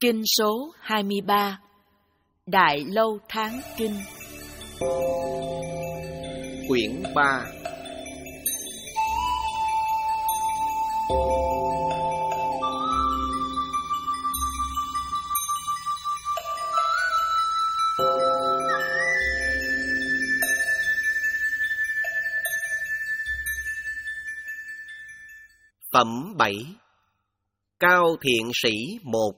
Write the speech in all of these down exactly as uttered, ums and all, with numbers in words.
Kinh số hai mươi ba. Đại Lâu Tháng Kinh. Quyển ba. Phẩm bảy. Cao thiện sĩ một.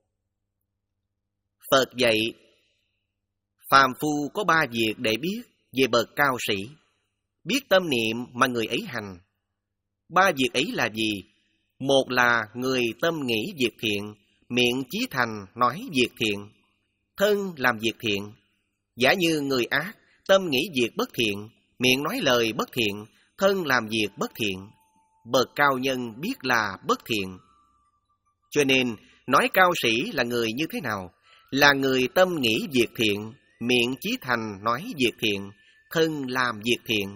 Phật dạy, phàm phu có ba việc để biết về bậc cao sĩ, biết tâm niệm mà người ấy hành. Ba việc ấy là gì? Một là người tâm nghĩ việc thiện, miệng chí thành nói việc thiện, thân làm việc thiện. Giả như người ác, tâm nghĩ việc bất thiện, miệng nói lời bất thiện, thân làm việc bất thiện. Bậc cao nhân biết là bất thiện. Cho nên, nói cao sĩ là người như thế nào? Là người tâm nghĩ việc thiện, miệng chí thành nói việc thiện, thân làm việc thiện.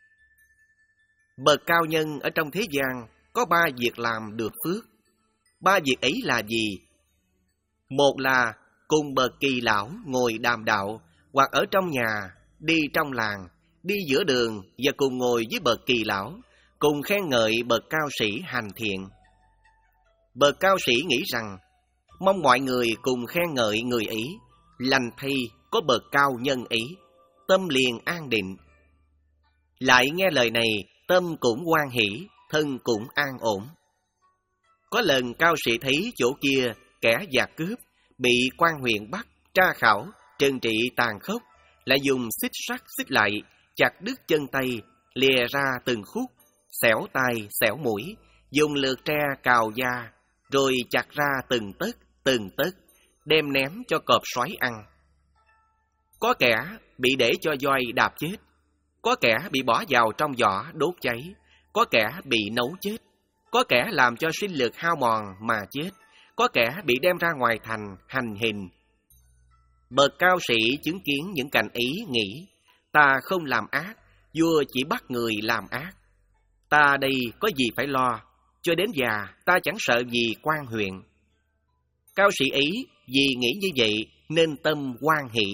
Bậc cao nhân ở trong thế gian có ba việc làm được phước. Ba việc ấy là gì? Một là cùng bậc kỳ lão ngồi đàm đạo, hoặc ở trong nhà, đi trong làng, đi giữa đường và cùng ngồi với bậc kỳ lão, cùng khen ngợi bậc cao sĩ hành thiện. Bậc cao sĩ nghĩ rằng, mong mọi người cùng khen ngợi người ấy, lành thay có bậc cao nhân ấy, tâm liền an định. Lại nghe lời này, tâm cũng hoan hỷ, thân cũng an ổn. Có lần cao sĩ thấy chỗ kia kẻ giặc cướp, bị quan huyện bắt, tra khảo, trừng trị tàn khốc, lại dùng xích sắt xích lại, chặt đứt chân tay, lìa ra từng khúc, xẻo tai, xẻo mũi, dùng lược tre cào da, rồi chặt ra từng tấc, từng tấc, đem ném cho cọp sói ăn. Có kẻ bị để cho voi đạp chết, có kẻ bị bỏ vào trong giỏ đốt cháy, có kẻ bị nấu chết, có kẻ làm cho sinh lực hao mòn mà chết, có kẻ bị đem ra ngoài thành hành hình. Bậc cao sĩ chứng kiến những cảnh ấy nghĩ, ta không làm ác, vua chỉ bắt người làm ác. Ta đây có gì phải lo, cho đến già ta chẳng sợ gì quan huyện. Cao sĩ ấy vì nghĩ như vậy nên tâm hoan hỷ.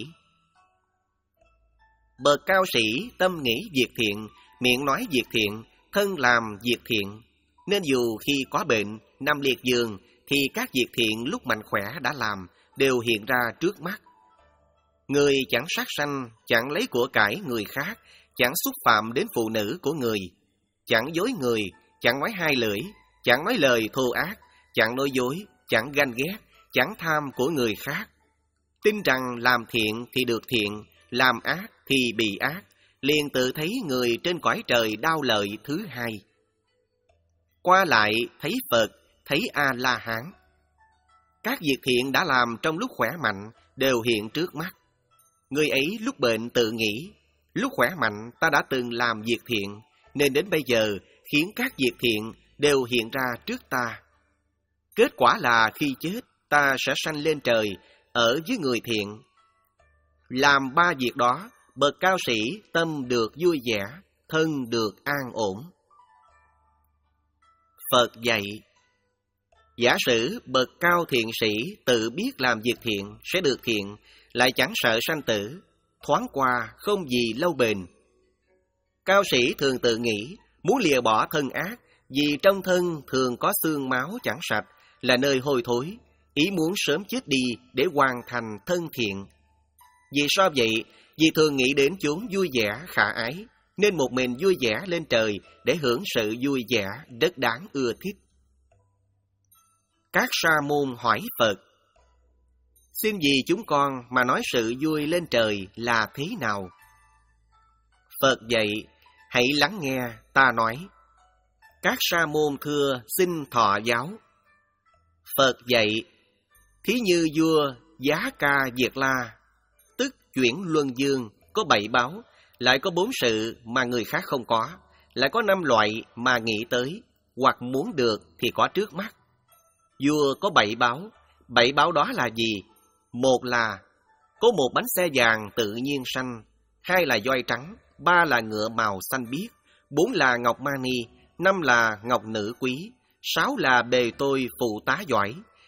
Bậc cao sĩ tâm nghĩ việc thiện, miệng nói việc thiện, thân làm việc thiện, nên dù khi có bệnh, nằm liệt giường, thì các việc thiện lúc mạnh khỏe đã làm đều hiện ra trước mắt. Người chẳng sát sanh, chẳng lấy của cải người khác, chẳng xúc phạm đến phụ nữ của người, chẳng dối người, chẳng nói hai lưỡi, chẳng nói lời thô ác, chẳng nói dối, chẳng ganh ghét, chẳng tham của người khác. Tin rằng làm thiện thì được thiện, làm ác thì bị ác, liền tự thấy người trên cõi trời đau lợi thứ hai. Qua lại thấy Phật, thấy A-la-hán. Các việc thiện đã làm trong lúc khỏe mạnh đều hiện trước mắt. Người ấy lúc bệnh tự nghĩ, lúc khỏe mạnh ta đã từng làm việc thiện, nên đến bây giờ khiến các việc thiện đều hiện ra trước ta. Kết quả là khi chết, ta sẽ sanh lên trời, ở với người thiện. Làm ba việc đó, bậc cao sĩ tâm được vui vẻ, thân được an ổn. Phật dạy, giả sử bậc cao thiện sĩ tự biết làm việc thiện sẽ được thiện, lại chẳng sợ sanh tử, thoáng qua không gì lâu bền. Cao sĩ thường tự nghĩ, muốn lìa bỏ thân ác, vì trong thân thường có xương máu chẳng sạch, là nơi hôi thối, ý muốn sớm chết đi để hoàn thành thân thiện. Vì sao vậy? Vì thường nghĩ đến chốn vui vẻ khả ái, nên một mình vui vẻ lên trời để hưởng sự vui vẻ rất đáng ưa thích. Các sa môn hỏi Phật, xin vì chúng con mà nói sự vui lên trời là thế nào? Phật dạy, hãy lắng nghe ta nói. Các sa môn thưa xin thọ giáo. Phật dạy, thí như vua Giá Ca Diệt La, tức chuyển luân dương, có bảy báo, lại có bốn sự mà người khác không có, lại có năm loại mà nghĩ tới, hoặc muốn được thì có trước mắt. Vua có bảy báo, bảy báo đó là gì? Một là có một bánh xe vàng tự nhiên sanh, hai là voi trắng, ba là ngựa màu xanh biếc, bốn là ngọc mani, năm là ngọc nữ quý, sáu là bề tôi phụ tá giỏi,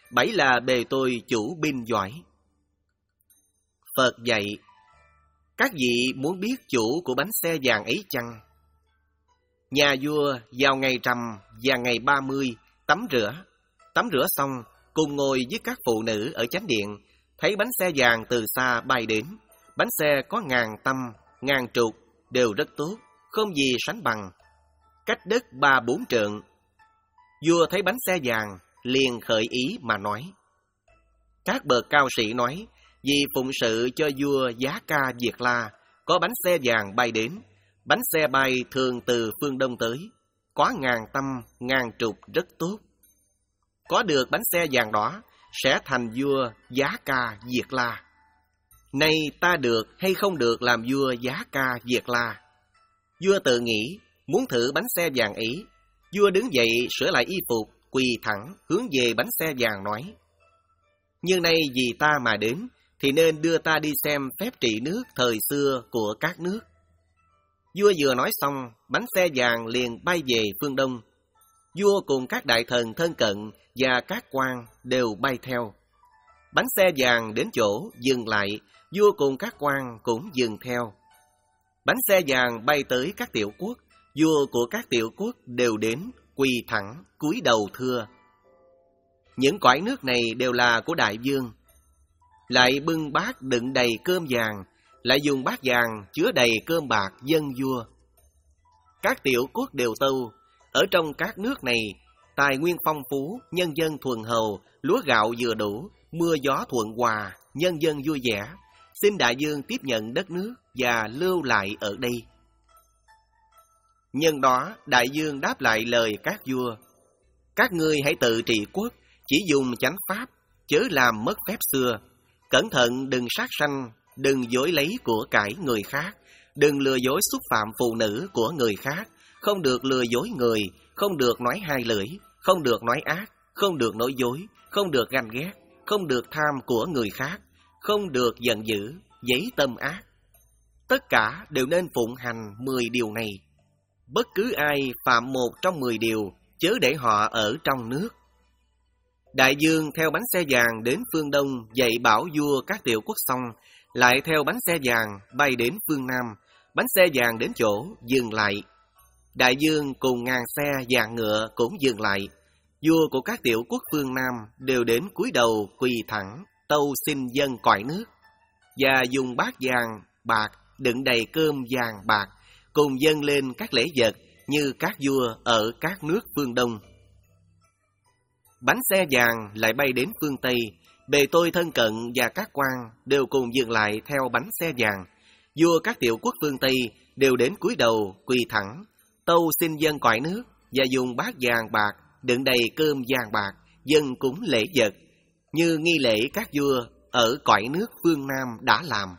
bảy là bề tôi chủ binh giỏi. Phật dạy, các vị muốn biết chủ của bánh xe vàng ấy chăng? Nhà vua vào ngày rằm và ngày ba mươi tắm rửa. Tắm rửa xong, cùng ngồi với các phụ nữ ở chánh điện, thấy bánh xe vàng từ xa bay đến. Bánh xe có ngàn tăm, ngàn trục, đều rất tốt, không gì sánh bằng. Cách đất ba bốn trượng. Vua thấy bánh xe vàng, liền khởi ý mà nói. Các bậc cao sĩ nói, vì phụng sự cho vua Giá Ca Diệt La, có bánh xe vàng bay đến. Bánh xe bay thường từ phương đông tới, có ngàn tăm, ngàn trục rất tốt. Có được bánh xe vàng đó, sẽ thành vua Giá Ca Diệt La. Nay ta được hay không được làm vua Giá Ca Diệt La? Vua tự nghĩ, muốn thử bánh xe vàng ấy. Vua đứng dậy sửa lại y phục, quỳ thẳng hướng về bánh xe vàng nói. Nhưng nay vì ta mà đến, thì nên đưa ta đi xem phép trị nước thời xưa của các nước. Vua vừa nói xong, bánh xe vàng liền bay về phương đông. Vua cùng các đại thần thân cận và các quan đều bay theo. Bánh xe vàng đến chỗ dừng lại, vua cùng các quan cũng dừng theo. Bánh xe vàng bay tới các tiểu quốc, vua của các tiểu quốc đều đến, quỳ thẳng, cúi đầu thưa. Những cõi nước này đều là của đại vương. Lại bưng bát đựng đầy cơm vàng, lại dùng bát vàng chứa đầy cơm bạc dâng vua. Các tiểu quốc đều tâu, ở trong các nước này, tài nguyên phong phú, nhân dân thuần hầu, lúa gạo vừa đủ, mưa gió thuận hòa, nhân dân vui vẻ. Xin đại vương tiếp nhận đất nước và lưu lại ở đây. Nhân đó, đại vương đáp lại lời các vua. Các ngươi hãy tự trị quốc, chỉ dùng chánh pháp, chớ làm mất phép xưa. Cẩn thận đừng sát sanh, đừng dối lấy của cải người khác, đừng lừa dối xúc phạm phụ nữ của người khác, không được lừa dối người, không được nói hai lưỡi, không được nói ác, không được nói dối, không được ganh ghét, không được tham của người khác, không được giận dữ, giấy tâm ác. Tất cả đều nên phụng hành mười điều này. Bất cứ ai phạm một trong mười điều, chớ để họ ở trong nước. Đại vương theo bánh xe vàng đến phương đông dạy bảo vua các tiểu quốc xong, lại theo bánh xe vàng bay đến phương nam. Bánh xe vàng đến chỗ dừng lại. Đại vương cùng ngàn xe vàng ngựa cũng dừng lại. Vua của các tiểu quốc phương nam đều đến cúi đầu quỳ thẳng, tâu xin dân cõi nước, và dùng bát vàng bạc đựng đầy cơm vàng bạc, cùng dâng lên các lễ vật như các vua ở các nước phương đông. Bánh xe vàng lại bay đến phương Tây, bề tôi thân cận và các quan đều cùng dừng lại theo bánh xe vàng. Vua các tiểu quốc phương Tây đều đến cúi đầu quỳ thẳng, tâu xin dân cõi nước và dùng bát vàng bạc đựng đầy cơm vàng bạc dâng cúng lễ vật, như nghi lễ các vua ở cõi nước phương Nam đã làm.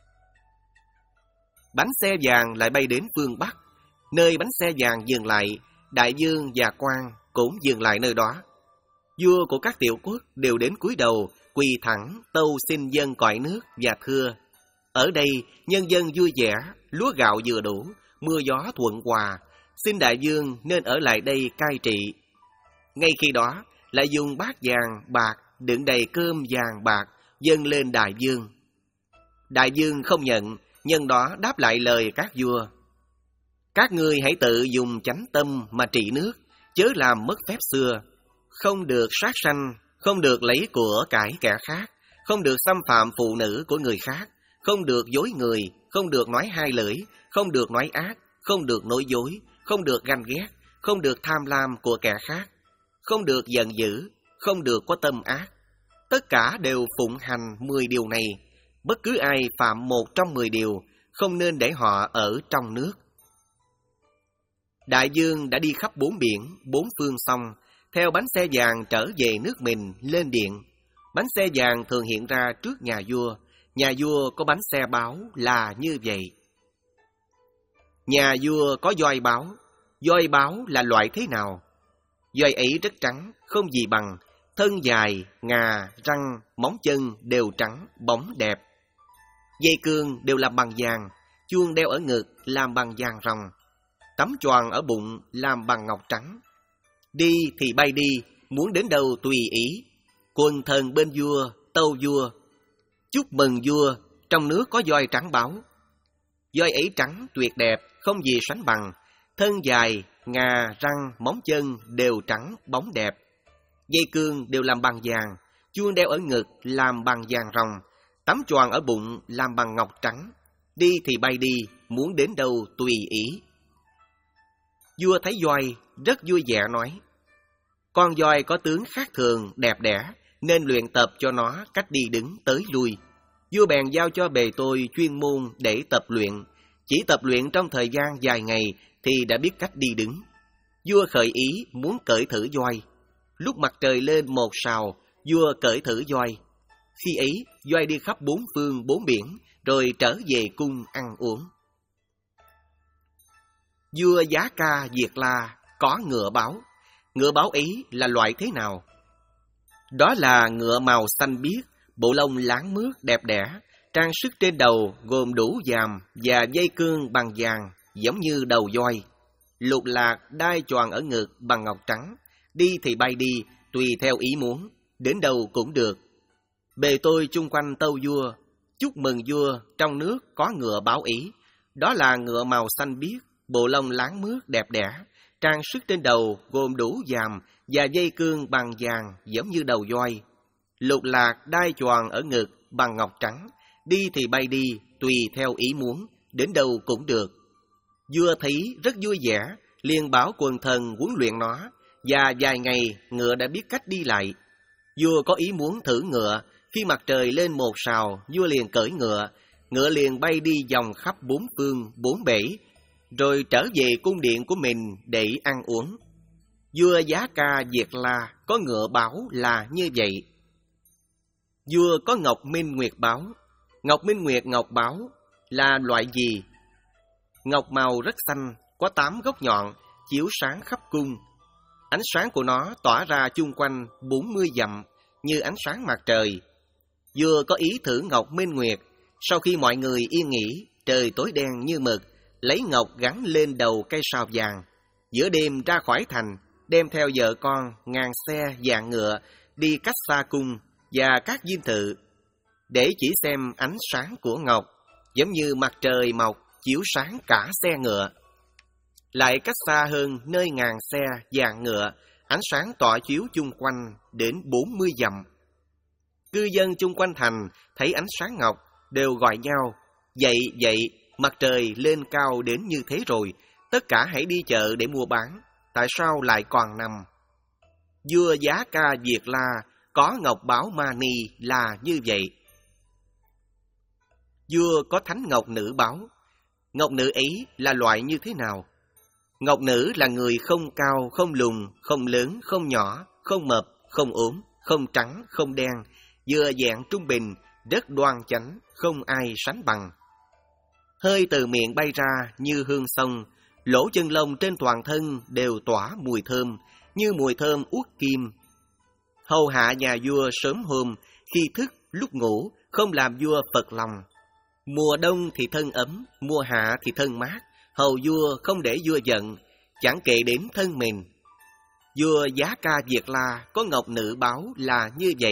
Bánh xe vàng lại bay đến phương Bắc, nơi bánh xe vàng dừng lại, đại vương và quan cũng dừng lại nơi đó. Vua của các tiểu quốc đều đến cúi đầu quỳ thẳng tâu xin dân cõi nước và thưa: ở đây nhân dân vui vẻ, lúa gạo vừa đủ, mưa gió thuận hòa, xin đại vương nên ở lại đây cai trị. Ngay khi đó lại dùng bát vàng bạc đựng đầy cơm vàng bạc dâng lên đại vương. Đại vương không nhận, nhân đó đáp lại lời các vua: các ngươi hãy tự dùng chánh tâm mà trị nước, chớ làm mất phép xưa. Không được sát sanh, không được lấy của cải kẻ khác, không được xâm phạm phụ nữ của người khác, không được dối người, không được nói hai lưỡi, không được nói ác, không được nói dối, không được ganh ghét, không được tham lam của kẻ khác, không được giận dữ, không được có tâm ác. Tất cả đều phụng hành mười điều này. Bất cứ ai phạm một trong mười điều, không nên để họ ở trong nước. Đại vương đã đi khắp bốn biển, bốn phương xong, theo bánh xe vàng trở về nước mình lên điện. Bánh xe vàng thường hiện ra trước nhà vua. Nhà vua có bánh xe báo là như vậy. Nhà vua có voi báo. Voi báo là loại thế nào? Voi ấy rất trắng, không gì bằng. Thân dài, ngà, răng, móng chân đều trắng, bóng đẹp. Dây cương đều làm bằng vàng, chuông đeo ở ngực làm bằng vàng ròng, tấm choàng ở bụng làm bằng ngọc trắng. Đi thì bay đi, muốn đến đâu tùy ý. Quần thần bên vua, tâu vua, chúc mừng vua, trong nước có voi trắng báu. Voi ấy trắng tuyệt đẹp, không gì sánh bằng, thân dài, ngà, răng, móng chân đều trắng, bóng đẹp. Dây cương đều làm bằng vàng, chuông đeo ở ngực làm bằng vàng ròng, tấm choàng ở bụng làm bằng ngọc trắng. Đi thì bay đi, muốn đến đâu tùy ý. Vua thấy voi, rất vui vẻ nói, con voi có tướng khác thường, đẹp đẽ, nên luyện tập cho nó cách đi đứng tới lui. Vua bèn giao cho bề tôi chuyên môn để tập luyện. Chỉ tập luyện trong thời gian dài ngày thì đã biết cách đi đứng. Vua khởi ý muốn cởi thử voi. Lúc mặt trời lên một sào, vua cởi thử voi. Khi ấy, voi đi khắp bốn phương bốn biển, rồi trở về cung ăn uống. Vua Giá Ca Diệt La có ngựa báo. Ngựa báo ấy là loại thế nào? Đó là ngựa màu xanh biếc, bộ lông láng mướt đẹp đẽ, trang sức trên đầu gồm đủ dàm và dây cương bằng vàng giống như đầu voi. Lục lạc đai choàng ở ngực bằng ngọc trắng, đi thì bay đi, tùy theo ý muốn, đến đâu cũng được. Bề tôi chung quanh tâu vua, chúc mừng vua, trong nước có ngựa báo ý. Đó là ngựa màu xanh biếc, bộ lông láng mướt đẹp đẽ, trang sức trên đầu gồm đủ dàm và dây cương bằng vàng giống như đầu voi. Lục lạc đai choàng ở ngực bằng ngọc trắng, đi thì bay đi, tùy theo ý muốn, đến đâu cũng được. Vua thấy rất vui vẻ, liền bảo quần thần huấn luyện nó, và vài ngày ngựa đã biết cách đi lại. Vua có ý muốn thử ngựa, khi mặt trời lên một sào, vua liền cởi ngựa, ngựa liền bay đi vòng khắp bốn phương, bốn bể, rồi trở về cung điện của mình để ăn uống. Vua Giá Ca Diệt La có ngựa báo là như vậy. Vua có ngọc minh nguyệt báo. Ngọc minh nguyệt ngọc báo là loại gì? Ngọc màu rất xanh, có tám góc nhọn, chiếu sáng khắp cung. Ánh sáng của nó tỏa ra chung quanh bốn mươi dặm, như ánh sáng mặt trời. Vua có ý thử ngọc minh nguyệt. Sau khi mọi người yên nghỉ, trời tối đen như mực, lấy ngọc gắn lên đầu cây sào vàng. Giữa đêm ra khỏi thành, đem theo vợ con, ngàn xe, vạn ngựa, đi cách xa cung và các dinh thự, để chỉ xem ánh sáng của ngọc, giống như mặt trời mọc chiếu sáng cả xe ngựa. Lại cách xa hơn nơi ngàn xe, vạn ngựa, ánh sáng tỏa chiếu chung quanh đến bốn mươi dặm. Cư dân chung quanh thành thấy ánh sáng ngọc, đều gọi nhau, dậy dậy, mặt trời lên cao đến như thế rồi, tất cả hãy đi chợ để mua bán, tại sao lại còn nằm? Vua Giá Ca Diệt La có ngọc báo mani là như vậy. Vua có thánh ngọc nữ báo. Ngọc nữ ấy là loại như thế nào? Ngọc nữ là người không cao, không lùn, không lớn, không nhỏ, không mập, không ốm, không trắng, không đen, vừa dạng trung bình, rất đoan chánh, không ai sánh bằng. Hơi từ miệng bay ra như hương sông, lỗ chân lông trên toàn thân đều tỏa mùi thơm, như mùi thơm uất kim. Hầu hạ nhà vua sớm hôm, khi thức, lúc ngủ, không làm vua phật lòng. Mùa đông thì thân ấm, mùa hạ thì thân mát, hầu vua không để vua giận, chẳng kể đến thân mình. Vua Giá Ca Diệt La có ngọc nữ báo là như vậy.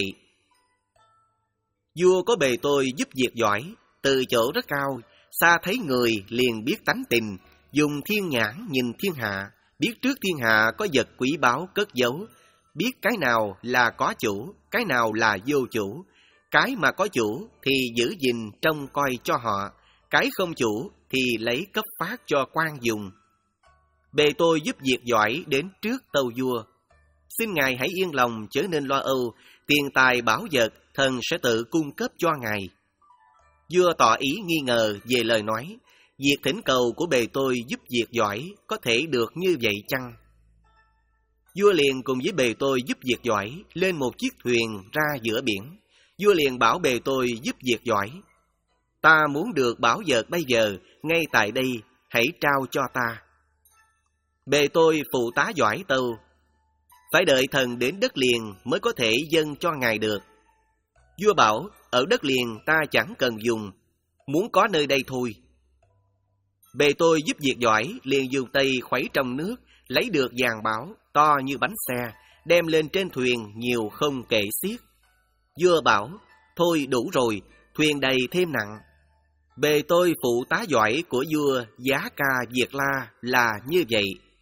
Vua có bề tôi giúp việc giỏi, từ chỗ rất cao, xa thấy người liền biết tánh tình, dùng thiên nhãn nhìn thiên hạ, biết trước thiên hạ có vật quý báu cất giấu, biết cái nào là có chủ, cái nào là vô chủ. Cái mà có chủ thì giữ gìn trông coi cho họ, cái không chủ thì lấy cấp phát cho quan dùng. Bề tôi giúp việc giỏi đến trước tâu vua. Xin ngài hãy yên lòng chớ nên lo âu, tiền tài bảo vật thần sẽ tự cung cấp cho ngài. Vua tỏ ý nghi ngờ về lời nói, việc thỉnh cầu của bề tôi giúp việc giỏi có thể được như vậy chăng? Vua liền cùng với bề tôi giúp việc giỏi lên một chiếc thuyền ra giữa biển. Vua liền bảo bề tôi giúp việc giỏi, ta muốn được bảo vật bây giờ, ngay tại đây, hãy trao cho ta. Bề tôi phụ tá giỏi tâu, phải đợi thần đến đất liền mới có thể dâng cho ngài được. Vua bảo, ở đất liền ta chẳng cần dùng, muốn có nơi đây thôi. Bề tôi giúp việc giỏi liền dùng tay khuấy trong nước, lấy được vàng bảo to như bánh xe, đem lên trên thuyền nhiều không kể xiết. Vua bảo, thôi đủ rồi, thuyền đầy thêm nặng. Bề tôi phụ tá giỏi của vua Giá Ca Diệt La là như vậy.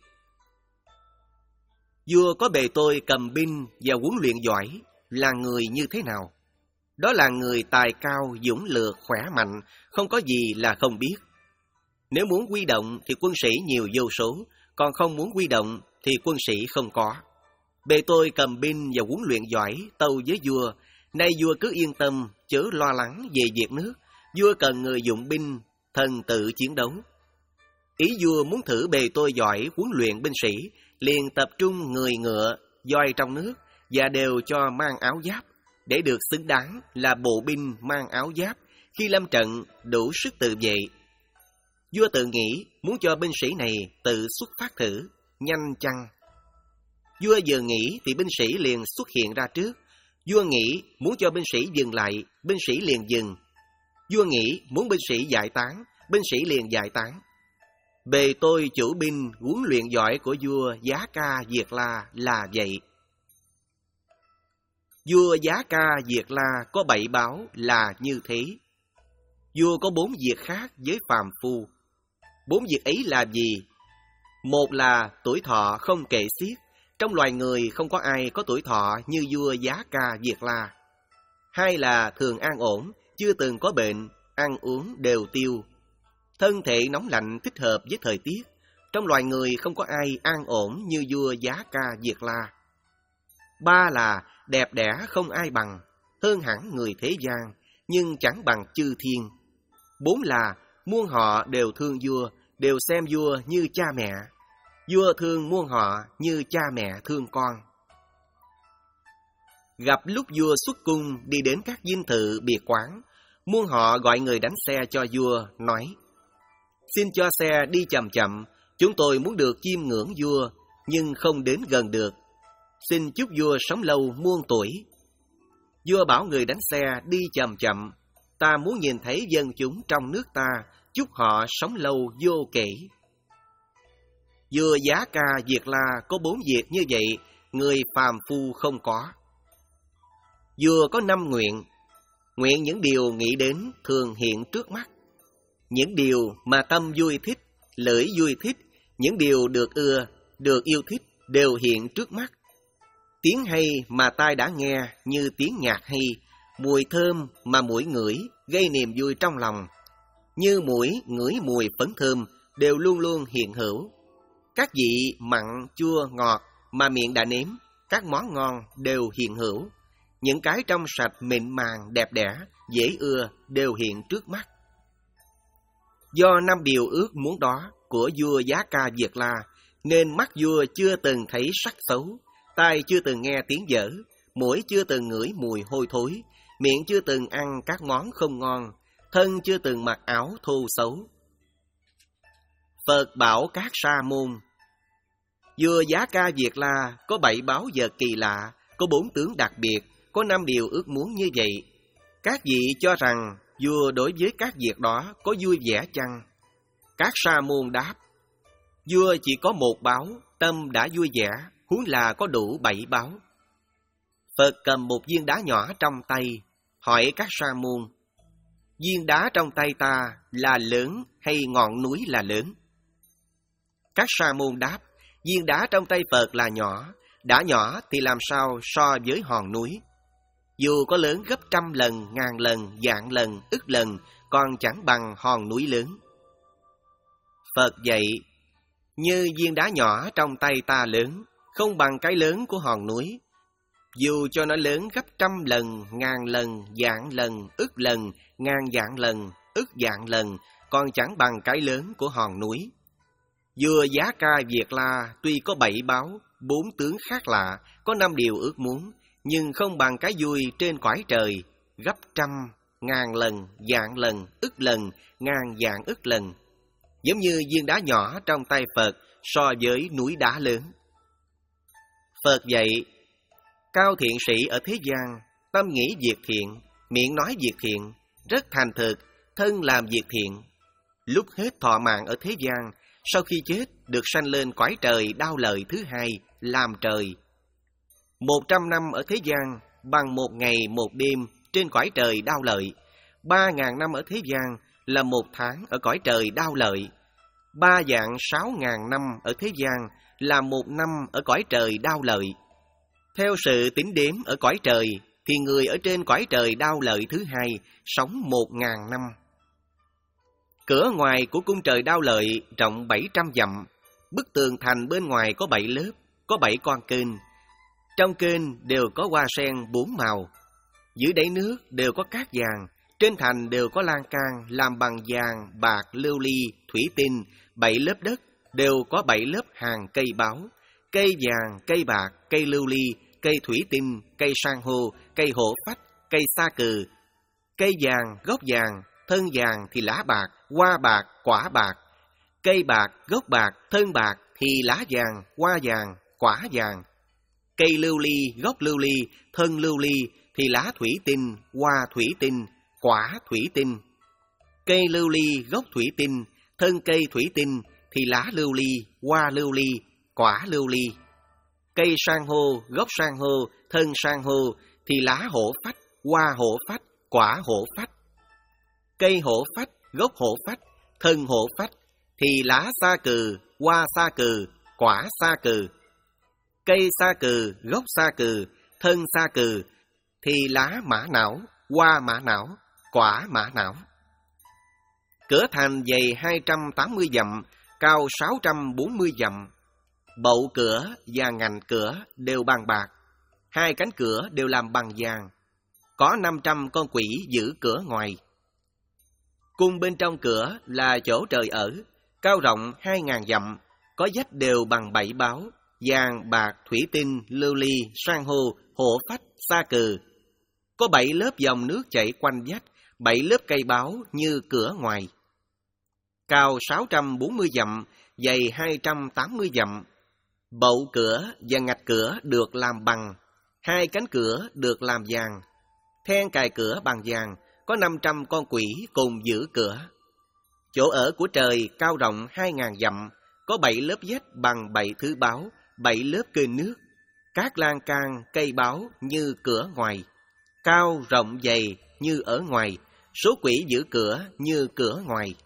Vua có bề tôi cầm binh và huấn luyện giỏi là người như thế nào? Đó là người tài cao, dũng lược, khỏe mạnh, không có gì là không biết. Nếu muốn huy động thì quân sĩ nhiều vô số, còn không muốn huy động thì quân sĩ không có. Bề tôi cầm binh và huấn luyện giỏi tâu với vua, nay vua cứ yên tâm, chớ lo lắng về việc nước. Vua cần người dụng binh, thần tự chiến đấu. Ý vua muốn thử bề tôi giỏi huấn luyện binh sĩ, liền tập trung người ngựa, voi trong nước và đều cho mang áo giáp, để được xứng đáng là bộ binh mang áo giáp, khi lâm trận đủ sức tự vệ. Vua tự nghĩ muốn cho binh sĩ này tự xuất phát thử, nhanh chăng. Vua vừa nghĩ thì binh sĩ liền xuất hiện ra trước. Vua nghĩ muốn cho binh sĩ dừng lại, binh sĩ liền dừng. Vua nghĩ muốn binh sĩ giải tán, binh sĩ liền giải tán. Bề tôi chủ binh huấn luyện giỏi của vua Giá Ca Diệt La là vậy. Vua Giá Ca Diệt La có bảy báo là như thế. Vua có bốn việc khác với phàm phu. Bốn việc ấy là gì? Một là tuổi thọ không kể xiết. Trong loài người không có ai có tuổi thọ như vua Giá Ca Diệt La. Hai là thường an ổn, chưa từng có bệnh, ăn uống đều tiêu. Thân thể nóng lạnh thích hợp với thời tiết. Trong loài người không có ai an ổn như vua Giá Ca Diệt La. Ba là đẹp đẽ không ai bằng, hơn hẳn người thế gian, nhưng chẳng bằng chư thiên. Bốn là muôn họ đều thương vua, đều xem vua như cha mẹ. Vua thương muôn họ như cha mẹ thương con. Gặp lúc vua xuất cung đi đến các dinh thự biệt quán, muôn họ gọi người đánh xe cho vua, nói: xin cho xe đi chậm chậm, chúng tôi muốn được chiêm ngưỡng vua, nhưng không đến gần được. Xin chúc vua sống lâu muôn tuổi. Vua bảo người đánh xe đi chậm chậm, ta muốn nhìn thấy dân chúng trong nước ta, chúc họ sống lâu vô kể. Vua Giá Ca Diệt La có bốn việc như vậy, người phàm phu không có. Vua có năm nguyện. Nguyện những điều nghĩ đến thường hiện trước mắt. Những điều mà tâm vui thích, lưỡi vui thích, những điều được ưa, được yêu thích đều hiện trước mắt. Tiếng hay mà tai đã nghe như tiếng nhạc hay, mùi thơm mà mũi ngửi gây niềm vui trong lòng. Như mũi ngửi mùi phấn thơm đều luôn luôn hiện hữu. Các vị mặn, chua, ngọt mà miệng đã nếm, các món ngon đều hiện hữu. Những cái trong sạch, mịn màng, đẹp đẽ, dễ ưa đều hiện trước mắt. Do năm điều ước muốn đó của vua Giá Ca Diệt La, nên mắt vua chưa từng thấy sắc xấu, tai chưa từng nghe tiếng dở, mũi chưa từng ngửi mùi hôi thối, miệng chưa từng ăn các món không ngon, thân chưa từng mặc áo thô xấu. Phật bảo các sa môn. Vua Giá Ca Diệt La có bảy báu vật kỳ lạ, có bốn tướng đặc biệt, có năm điều ước muốn như vậy. Các vị cho rằng vua đối với các việc đó có vui vẻ chăng? Các sa môn đáp: vua chỉ có một báu, tâm đã vui vẻ, huống là có đủ bảy báu. Phật cầm một viên đá nhỏ trong tay, hỏi các sa môn: viên đá trong tay ta là lớn hay ngọn núi là lớn? Các sa môn đáp: viên đá trong tay Phật là nhỏ, đã nhỏ thì làm sao so với hòn núi? Dù có lớn gấp trăm lần, ngàn lần, vạn lần, ức lần, còn chẳng bằng hòn núi lớn. Phật dạy: như viên đá nhỏ trong tay ta lớn, không bằng cái lớn của hòn núi. Dù cho nó lớn gấp trăm lần, ngàn lần, vạn lần, ức lần, ngàn vạn lần, ức vạn lần, còn chẳng bằng cái lớn của hòn núi. Vua Giá Ca Diệt La tuy có bảy báu, bốn tướng khác lạ, có năm điều ước muốn, nhưng không bằng cái vui trên cõi trời, gấp trăm, ngàn lần, vạn lần, ức lần, ngàn vạn ức lần. Giống như viên đá nhỏ trong tay Phật so với núi đá lớn. Phật dạy: cao thiện sĩ ở thế gian, tâm nghĩ việc thiện, miệng nói việc thiện, rất thành thực, thân làm việc thiện. Lúc hết thọ mạng ở thế gian, sau khi chết được sanh lên cõi trời đao lợi thứ hai, làm trời. Một trăm năm ở thế gian, bằng một ngày một đêm trên cõi trời Đao Lợi. Ba ngàn năm ở thế gian là một tháng ở cõi trời Đao Lợi. Ba vạn sáu ngàn năm ở thế gian là một năm ở cõi trời Đao Lợi. Theo sự tính đếm ở cõi trời, thì người ở trên cõi trời Đao Lợi thứ hai sống một ngàn năm. Cửa ngoài của cung trời Đao Lợi rộng bảy trăm dặm. Bức tường thành bên ngoài có bảy lớp, có bảy con kênh. Trong kênh đều có hoa sen bốn màu. Dưới đáy nước đều có cát vàng. Trên thành đều có lan can làm bằng vàng, bạc, lưu ly, thủy tinh. Bảy lớp đất đều có bảy lớp hàng cây báu. Cây vàng, cây bạc, cây lưu ly, cây thủy tinh, cây san hô, cây hổ phách, cây sa cừ. Cây vàng, gốc vàng, thân vàng thì lá bạc, hoa bạc, quả bạc. Cây bạc, gốc bạc, thân bạc thì lá vàng, hoa vàng, quả vàng. Cây lưu ly, gốc lưu ly, thân lưu ly thì lá thủy tinh, hoa thủy tinh, quả thủy tinh. Cây lưu ly, gốc thủy tinh, thân cây thủy tinh thì lá lưu ly, hoa lưu ly, quả lưu ly. Cây san hô, gốc san hô, thân san hô thì lá hổ phách, hoa hổ phách, quả hổ phách. Cây hổ phách, gốc hổ phách, thân hổ phách thì lá sa cừ, hoa sa cừ, quả sa cừ. Cây sa cừ, gốc sa cừ, thân sa cừ thì lá mã não, hoa mã não, quả mã não. Cửa thành dày hai trăm tám mươi dặm, cao sáu trăm bốn mươi dặm. Bậu cửa và ngành cửa đều bằng bạc. Hai cánh cửa đều làm bằng vàng. Có năm trăm con quỷ giữ cửa ngoài. Cung bên trong cửa là chỗ trời ở, cao rộng hai ngàn dặm, có vách đều bằng bảy báo, vàng, bạc, thủy tinh, lưu ly, san hô, hổ phách, sa cừ. Có bảy lớp dòng nước chảy quanh vách, bảy lớp cây báo như cửa ngoài. Cao sáu trăm bốn mươi dặm, dày hai trăm tám mươi dặm. Bậu cửa và ngạch cửa được làm bằng, hai cánh cửa được làm vàng. Then cài cửa bằng vàng, có năm trăm con quỷ cùng giữ cửa. Chỗ ở của trời cao rộng hai ngàn dặm, có bảy lớp vách bằng bảy thứ báo, bảy lớp kênh nước. Các lan can, cây báo như cửa ngoài, cao rộng dày như ở ngoài, số quỷ giữ cửa như cửa ngoài.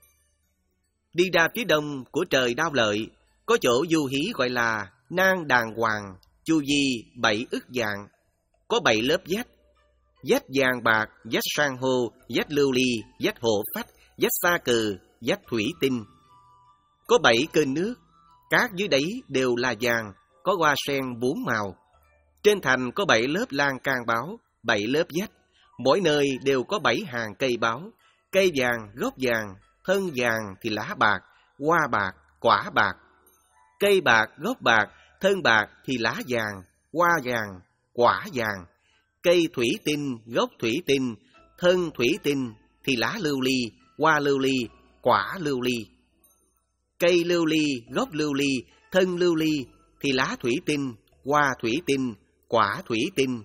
Đi ra phía đông của trời Đao Lợi, có chỗ du hí gọi là Nang Đàng Hoàng, chu vi bảy ức vạn, có bảy lớp vách. Vách vàng bạc, vách san hô, vách lưu ly, vách hổ phách, vách sa cừ, vách thủy tinh. Có bảy kênh nước, cát dưới đáy đều là vàng, có hoa sen bốn màu. Trên thành có bảy lớp lan can báo, bảy lớp vách, mỗi nơi đều có bảy hàng cây báo, cây vàng, gốc vàng, thân vàng thì lá bạc, hoa bạc, quả bạc. Cây bạc, gốc bạc, thân bạc thì lá vàng, hoa vàng, quả vàng. Cây thủy tinh, gốc thủy tinh, thân thủy tinh thì lá lưu ly, hoa lưu ly, quả lưu ly. Cây lưu ly, gốc lưu ly, thân lưu ly thì lá thủy tinh, hoa thủy tinh, quả thủy tinh.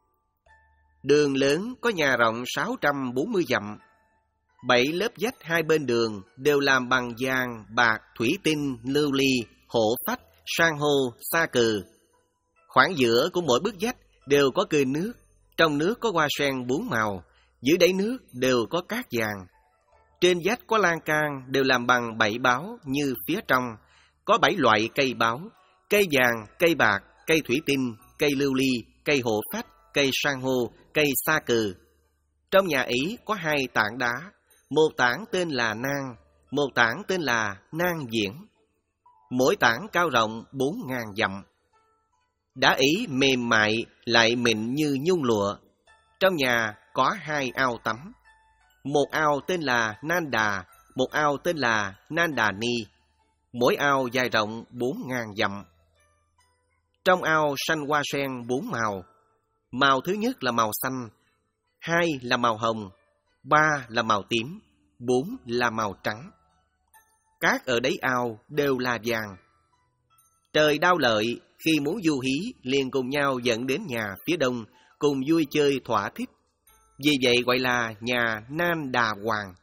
Đường lớn có nhà rộng sáu trăm bốn mươi dặm. Bảy lớp vách hai bên đường đều làm bằng vàng, bạc, thủy tinh, lưu ly, hổ phách, san hô, sa cừ. Khoảng giữa của mỗi bức vách đều có kênh nước, trong nước có hoa sen bốn màu, dưới đáy nước đều có cát vàng. Trên vách có lan can đều làm bằng bảy báo như phía trong, có bảy loại cây báo, cây vàng, cây bạc, cây thủy tinh, cây lưu ly, cây hổ phách, cây san hô, cây sa cừ. Trong nhà ấy có hai tảng đá, một tảng tên là Nang, một tảng tên là Nang Diễn. Mỗi tảng cao rộng bốn ngàn dặm. Đá ấy mềm mại lại mịn như nhung lụa. Trong nhà có hai ao tắm. Một ao tên là Nan Đà, một ao tên là Nan Đà Ni. Mỗi ao dài rộng bốn ngàn dặm. Trong ao xanh hoa sen bốn màu. Màu thứ nhất là màu xanh, hai là màu hồng, ba là màu tím, bốn là màu trắng. Cát ở đáy ao đều là vàng. Trời Đao Lợi khi muốn du hí liền cùng nhau dẫn đến nhà phía đông cùng vui chơi thỏa thích. Vì vậy gọi là nhà Nan Đà Hoàng.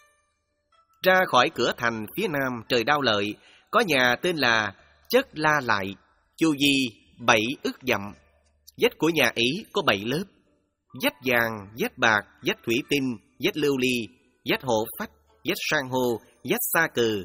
Ra khỏi cửa thành phía nam trời Đao Lợi có nhà tên là Chất La Lại, chu vi bảy ức dặm. Vách của nhà Ý có bảy lớp: vách vàng, vách bạc, vách thủy tinh, vách lưu ly, vách hổ phách, vách san hô, vách sa cừ.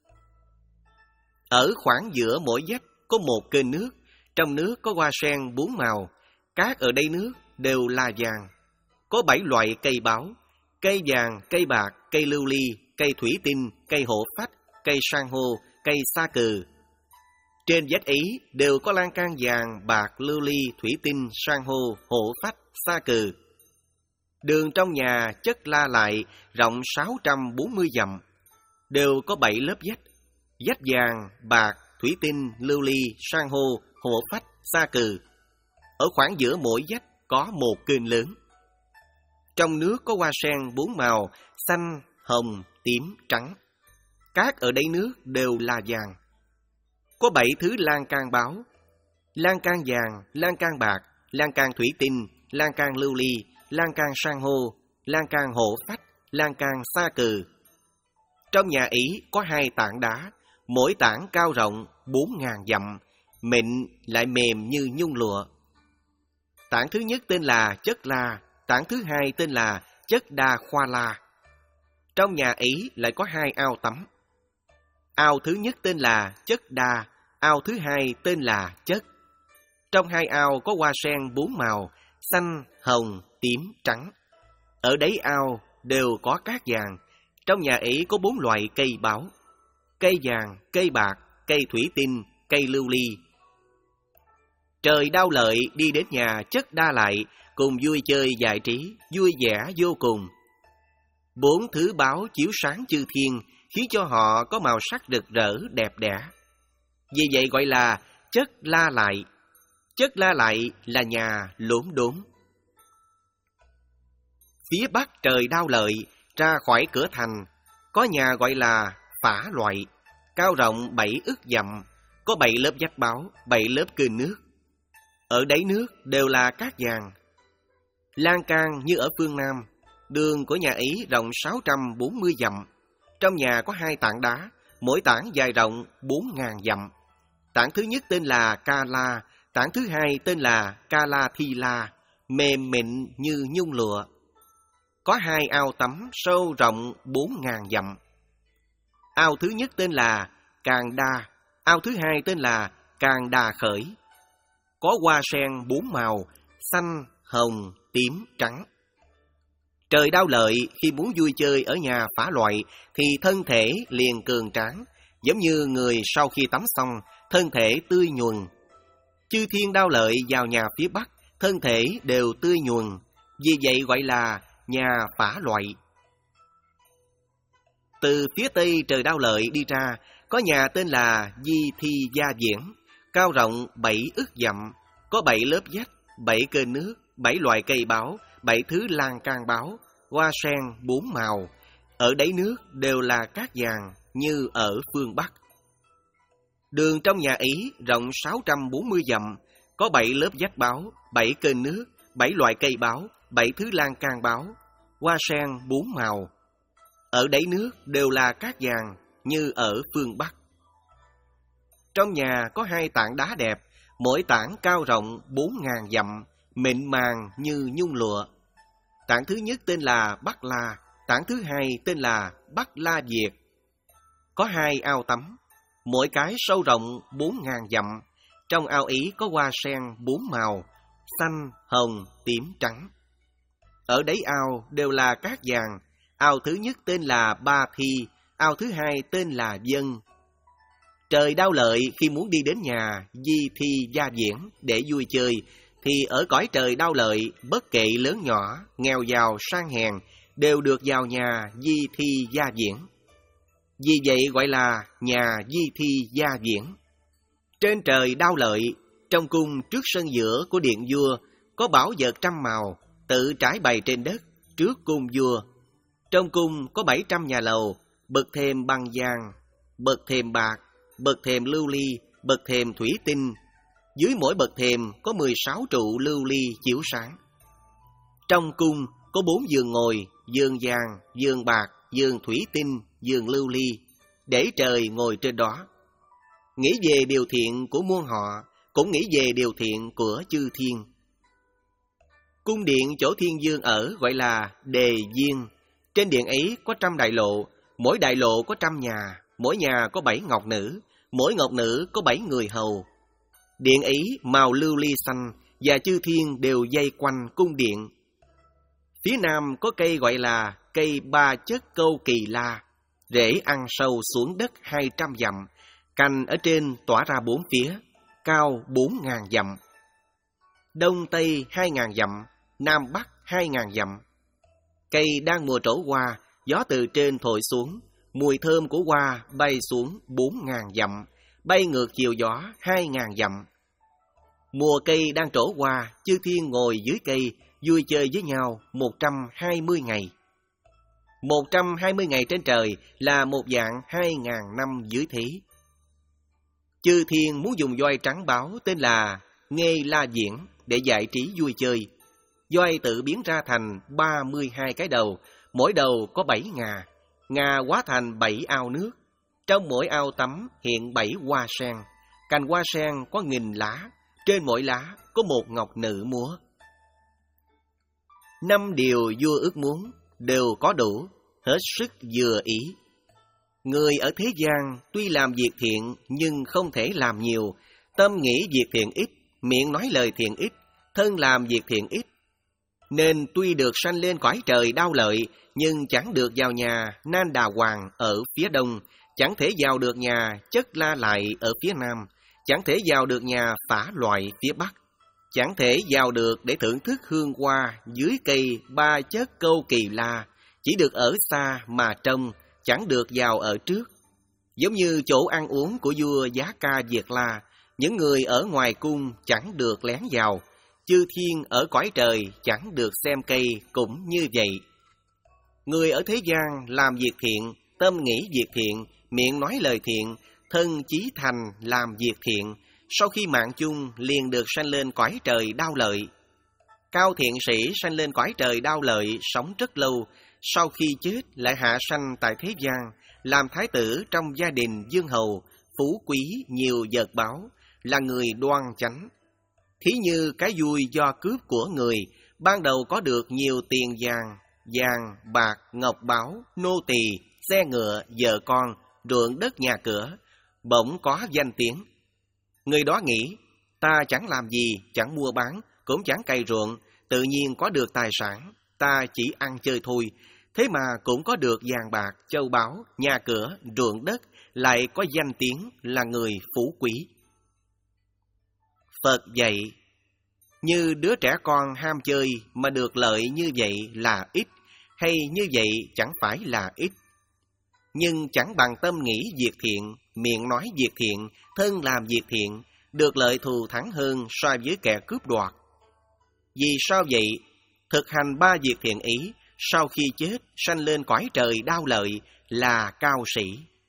Ở khoảng giữa mỗi vách có một kênh nước, trong nước có hoa sen bốn màu, cát ở đáy nước đều là vàng. Có bảy loại cây báu: cây vàng, cây bạc, cây lưu ly, cây thủy tinh, cây hổ phách, cây san hô, cây sa cừ. Trên vách Ý đều có lan can vàng, bạc, lưu ly, thủy tinh, san hô, hổ phách, sa cừ. Đường trong nhà chất la lại rộng sáu trăm bốn mươi dặm, đều có bảy lớp vách: vách vàng, bạc, thủy tinh, lưu ly, san hô, hổ phách, sa cừ. Ở khoảng giữa mỗi vách có một kênh lớn. Trong nước có hoa sen bốn màu: xanh, hồng, tím, trắng. Cát ở đáy nước đều là vàng. Có bảy thứ lan can báo: lan can vàng, lan can bạc, lan can thủy tinh, lan can lưu ly, lan can san hô, lan can hổ phách, lan can sa cừ. Trong nhà Ý có hai tảng đá, mỗi tảng cao rộng bốn ngàn dặm, mịn lại mềm như nhung lụa. Tảng thứ nhất tên là chất la, tảng thứ hai tên là chất đa khoa la. Trong nhà Ý lại có hai ao tắm. Ao thứ nhất tên là chất đa, ao thứ hai tên là chất. Trong hai ao có hoa sen bốn màu: xanh, hồng, tím, trắng. Ở đáy ao đều có cát vàng. Trong nhà Ý có bốn loại cây báu: cây vàng, cây bạc, cây thủy tinh, cây lưu ly. Trời Đao Lợi đi đến nhà chất đa lại, cùng vui chơi giải trí, vui vẻ vô cùng. Bốn thứ báu chiếu sáng chư thiên, khiến cho họ có màu sắc rực rỡ đẹp đẽ. Vì vậy gọi là chất la lại. Chất la lại là nhà lốm đốm. Phía bắc trời Đao Lợi, ra khỏi cửa thành, có nhà gọi là Phả Loại, cao rộng bảy ức dặm, có bảy lớp vách báo, bảy lớp kênh nước. Ở đáy nước đều là cát vàng. Lan can như ở phương Nam. Đường của nhà Ý rộng sáu trăm bốn mươi dặm. Trong nhà có hai tảng đá, mỗi tảng dài rộng bốn ngàn dặm. Tảng thứ nhất tên là Ca La, tảng thứ hai tên là Ca La Thi La, mềm mịn như nhung lụa. Có hai ao tắm sâu rộng bốn ngàn dặm. Ao thứ nhất tên là Càng Đa, ao thứ hai tên là Càng Đà Khởi. Có hoa sen bốn màu: xanh, hồng, tím, trắng. Trời Đao Lợi khi muốn vui chơi ở nhà Phả Loại thì thân thể liền cường tráng, giống như người sau khi tắm xong, thân thể tươi nhuần. Chư thiên Đao Lợi vào nhà phía bắc, thân thể đều tươi nhuần, vì vậy gọi là nhà Phả Loại. Từ phía tây trời Đao Lợi đi ra, có nhà tên là Di Thi Gia Viễn, cao rộng bảy ức dặm, có bảy lớp vách, bảy kênh nước, bảy loại cây báo, bảy thứ lan can báo, hoa sen bốn màu. Ở đáy nước đều là cát vàng như ở phương Bắc. Đường trong nhà Ý rộng sáu trăm bốn mươi dặm, có bảy lớp vách báo, bảy kênh nước, bảy loại cây báo, bảy thứ lan can báo, hoa sen bốn màu. Ở đáy nước đều là cát vàng như ở phương Bắc. Trong nhà có hai tảng đá đẹp, mỗi tảng cao rộng bốn ngàn dặm, mịn màng như nhung lụa. Tảng thứ nhất tên là Bắc La, tảng thứ hai tên là Bắc La Việt. Có hai ao tắm, mỗi cái sâu rộng bốn ngàn dặm. Trong ao Ý có hoa sen bốn màu: xanh, hồng, tím, trắng. Ở đáy ao đều là cát vàng. Ao thứ nhất tên là Ba Thi, ao thứ hai tên là Dân. Trời Đao Lợi khi muốn đi đến nhà Di Thi Gia Viễn để vui chơi, thì ở cõi trời Đao Lợi, bất kể lớn nhỏ, nghèo giàu, sang hèn, đều được vào nhà Di Thi Gia Viễn. Vì vậy gọi là nhà Di Thi Gia Viễn. Trên trời Đao Lợi, trong cung trước sân giữa của điện vua, có bảo vật trăm màu, tự trải bày trên đất, trước cung vua. Trong cung có bảy trăm nhà lầu, bậc thềm bằng vàng, bậc thềm bạc, bậc thềm lưu ly, bậc thềm thủy tinh. Dưới mỗi bậc thềm có mười sáu trụ lưu ly chiếu sáng. Trong cung có bốn giường ngồi, giường vàng, giường bạc, giường thủy tinh, giường lưu ly, để trời ngồi trên đó. Nghĩ về điều thiện của muôn họ, cũng nghĩ về điều thiện của chư thiên. Cung điện chỗ Thiên Dương ở gọi là Đề Diên. Trên điện ấy có trăm đại lộ, mỗi đại lộ có trăm nhà, mỗi nhà có bảy ngọc nữ, mỗi ngọc nữ có bảy người hầu. Điện ấy màu lưu ly xanh, và chư thiên đều dây quanh cung điện. Phía nam có cây gọi là cây ba chất câu kỳ la, rễ ăn sâu xuống đất hai trăm dặm, cành ở trên tỏa ra bốn phía, cao bốn ngàn dặm. Đông tây hai ngàn dặm, nam bắc hai ngàn dặm. Cây đang mùa trổ hoa, gió từ trên thổi xuống, mùi thơm của hoa bay xuống bốn ngàn dặm, bay ngược chiều gió hai ngàn dặm. Mùa cây đang trổ hoa, chư thiên ngồi dưới cây, vui chơi với nhau một trăm hai mươi ngày. Một trăm hai mươi ngày trên trời là một dạng hai ngàn năm dưới thế. Chư thiên muốn dùng voi trắng báo tên là Nghê La Diễn để giải trí vui chơi. Voi tự biến ra thành ba mươi hai cái đầu, mỗi đầu có bảy ngà, ngà hóa thành bảy ao nước. Trong mỗi ao tắm hiện bảy hoa sen, cành hoa sen có nghìn lá, trên mỗi lá có một ngọc nữ múa. Năm điều vua ước muốn đều có đủ, hết sức vừa ý. Người ở thế gian tuy làm việc thiện nhưng không thể làm nhiều, tâm nghĩ việc thiện ít, miệng nói lời thiện ít, thân làm việc thiện ít. Nên tuy được sanh lên cõi trời đau lợi, nhưng chẳng được vào nhà Nan Đà Hoàng ở phía đông, chẳng thể vào được nhà Chất La Lại ở phía nam, chẳng thể vào được nhà Phả Loại phía bắc, chẳng thể vào được để thưởng thức hương hoa dưới cây ba chất câu kỳ la, chỉ được ở xa mà trông, chẳng được vào ở trước. Giống như chỗ ăn uống của vua Giá Ca Diệt La, những người ở ngoài cung chẳng được lén vào, chư thiên ở cõi trời chẳng được xem cây cũng như vậy. Người ở thế gian làm việc thiện, tâm nghĩ việc thiện, miệng nói lời thiện, thân chí thành làm việc thiện, sau khi mạng chung liền được sanh lên cõi trời đau lợi. Cao thiện sĩ sanh lên cõi trời đau lợi, sống rất lâu, sau khi chết lại hạ sanh tại thế gian, làm thái tử trong gia đình dương hầu, phú quý nhiều vật báo, là người đoan chánh. Thí như cái vui do cướp của người, ban đầu có được nhiều tiền vàng, vàng, bạc, ngọc báu, nô tỳ, xe ngựa, vợ con, ruộng đất nhà cửa, bỗng có danh tiếng. Người đó nghĩ, ta chẳng làm gì, chẳng mua bán, cũng chẳng cày ruộng, tự nhiên có được tài sản, ta chỉ ăn chơi thôi, thế mà cũng có được vàng bạc, châu báu, nhà cửa, ruộng đất, lại có danh tiếng là người phú quý. Phật dạy, như đứa trẻ con ham chơi mà được lợi như vậy là ít, hay như vậy chẳng phải là ít. Nhưng chẳng bằng tâm nghĩ việc thiện, miệng nói việc thiện, thân làm việc thiện, được lợi thù thắng hơn so với kẻ cướp đoạt. Vì sao vậy? Thực hành ba việc thiện ý, sau khi chết sanh lên cõi trời đau lợi là cao sĩ.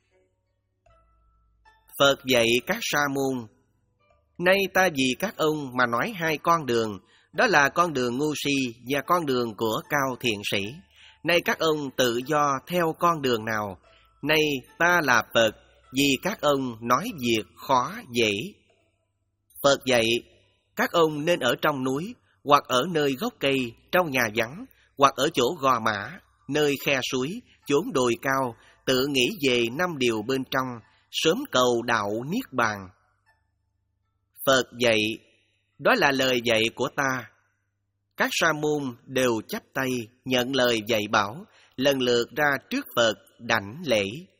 Phật dạy các sa môn, nay ta vì các ông mà nói hai con đường, đó là con đường ngu si và con đường của cao thiện sĩ. Nay các ông tự do theo con đường nào? Nay ta là Phật, vì các ông nói việc khó dễ. Phật dạy, các ông nên ở trong núi, hoặc ở nơi gốc cây, trong nhà vắng, hoặc ở chỗ gò mã, nơi khe suối, chốn đồi cao, tự nghĩ về năm điều bên trong, sớm cầu đạo niết bàn. Phật dạy, đó là lời dạy của ta. Các sa môn đều chắp tay nhận lời dạy bảo, lần lượt ra trước Phật đảnh lễ.